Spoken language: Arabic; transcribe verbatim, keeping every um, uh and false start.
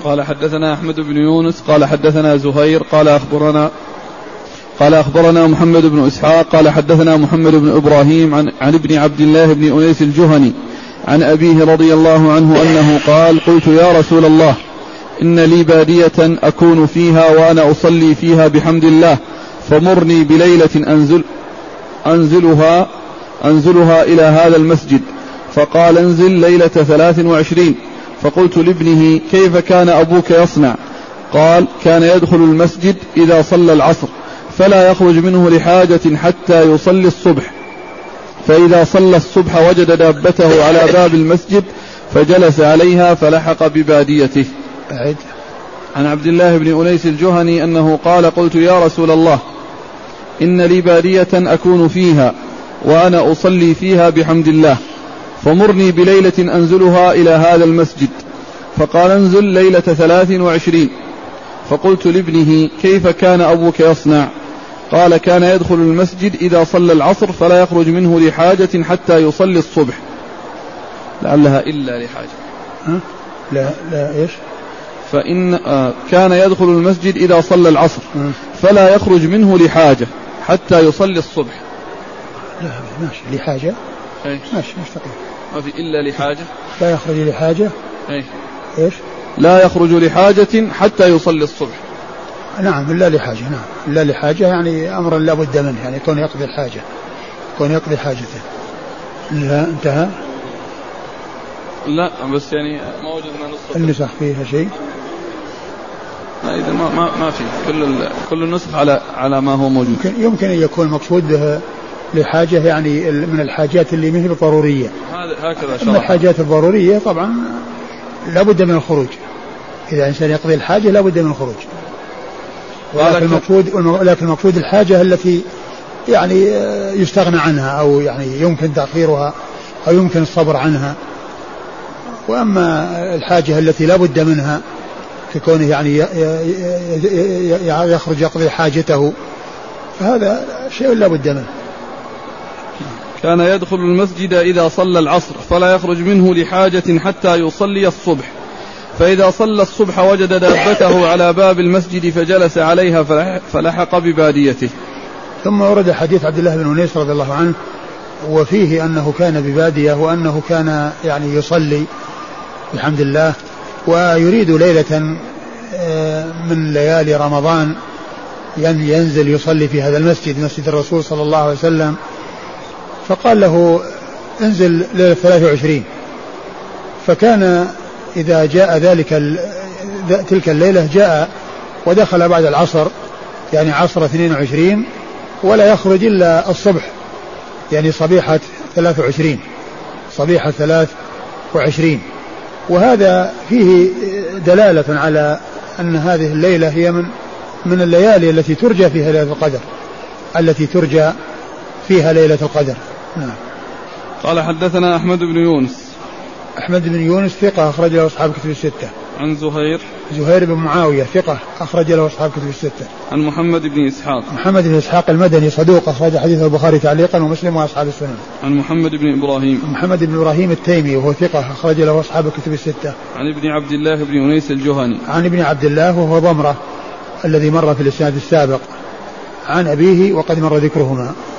قال حدثنا أحمد بن يونس قال حدثنا زهير قال أخبرنا قال أخبرنا محمد بن إسحاق قال حدثنا محمد بن إبراهيم عن, عن ابن عبد الله بن أنيس الجهني عن أبيه رضي الله عنه أنه قال قلت يا رسول الله إن لي بادية أكون فيها وأنا أصلي فيها بحمد الله فمرني بليلة أنزل أنزلها أنزلها إلى هذا المسجد. فقال انزل ليلة ثلاث وعشرين. فقلت لابنه كيف كان أبوك يصنع؟ قال كان يدخل المسجد إذا صلى العصر فلا يخرج منه لحاجة حتى يصلي الصبح، فإذا صلى الصبح وجد دابته على باب المسجد فجلس عليها فلحق بباديته. عن عبد الله بن أنيس الجهني أنه قال قلت يا رسول الله إن لي بادية أكون فيها وأنا أصلي فيها بحمد الله فمرني بليلة أنزلها إلى هذا المسجد. فقال انزل ليلة ثلاث وعشرين. فقلت لابنه كيف كان أبوك يصنع؟ قال كان يدخل المسجد إذا صلى العصر فلا يخرج منه لحاجة حتى يصلي الصبح. لعلها إلا لحاجة. ها؟ لا لا إيش؟ فإن آه كان يدخل المسجد إذا صلى العصر فلا يخرج منه لحاجة حتى يصلي الصبح. لا ماشي لحاجة. أي. ماشي مستقيم. ما في إلا لحاجة. لا يخرج لحاجة. أي. إيش؟ لا يخرج لحاجة حتى يصلي الصبح. نعم إلا لحاجة. نعم إلا لحاجة يعني أمر لا بد منه، يعني يكون يقضي الحاجة، يكون يقضي حاجته. لا انتهى. لا بس يعني ما وجدنا نسخة النسخ فيها شيء. لا إذا ما ما ما في كل كل النسخ على على ما هو موجود. يمكن, يمكن أن يكون مقصود به لحاجة يعني من الحاجات اللي مثل ضرورية. هكذا شرح. من الحاجات الضرورية طبعا لا بد من الخروج، إذا إنسان يقضي الحاجة لا بد من الخروج. ولكن المقصود ولكن المقصود الحاجة التي يعني يستغنى عنها أو يعني يمكن تأخيرها أو يمكن الصبر عنها. وأما الحاجة التي لا بد منها كونه يعني يخرج يقضي حاجته فهذا شيء لا بد منه. كان يدخل المسجد إذا صلى العصر فلا يخرج منه لحاجة حتى يصلي الصبح، فإذا صلى الصبح وجد دابته على باب المسجد فجلس عليها فلحق بباديته. ثم ورد حديث عبد الله بن أنيس رضي الله عنه وفيه أنه كان ببادية وأنه كان يعني يصلي بحمد الله ويريد ليلة من ليالي رمضان ينزل يصلي في هذا المسجد مسجد الرسول صلى الله عليه وسلم. فقال له انزل ليلة ثلاث وعشرين. فكان إذا جاء ذلك تلك الليلة جاء ودخل بعد العصر يعني عصر اثنين وعشرين ولا يخرج إلا الصبح يعني صبيحة ثلاث وعشرين صبيحة ثلاث وعشرين. وهذا فيه دلالة على أن هذه الليلة هي من من الليالي التي ترجى فيها ليلة القدر التي ترجى فيها ليلة القدر. نعم. قال حدثنا أحمد بن يونس. أحمد بن يونس ثقة أخرج له أصحاب كتب الستة. عن زهير. زهير بن معاوية ثقة أخرج له أصحاب كتب الستة. عن محمد بن إسحاق. محمد بن إسحاق المدني صدوق أخرج حديثه البخاري تعليقا ومسلم وأصحاب السنن. عن محمد بن إبراهيم. محمد بن إبراهيم التيمي وهو ثقة أخرج له أصحاب الكتب الستة. عن ابن عبد الله بن أنيس الجهني. عن ابن عبد الله وهو ضمرة الذي مر في الإسناد السابق. عن أبيه وقد مر ذكرهما.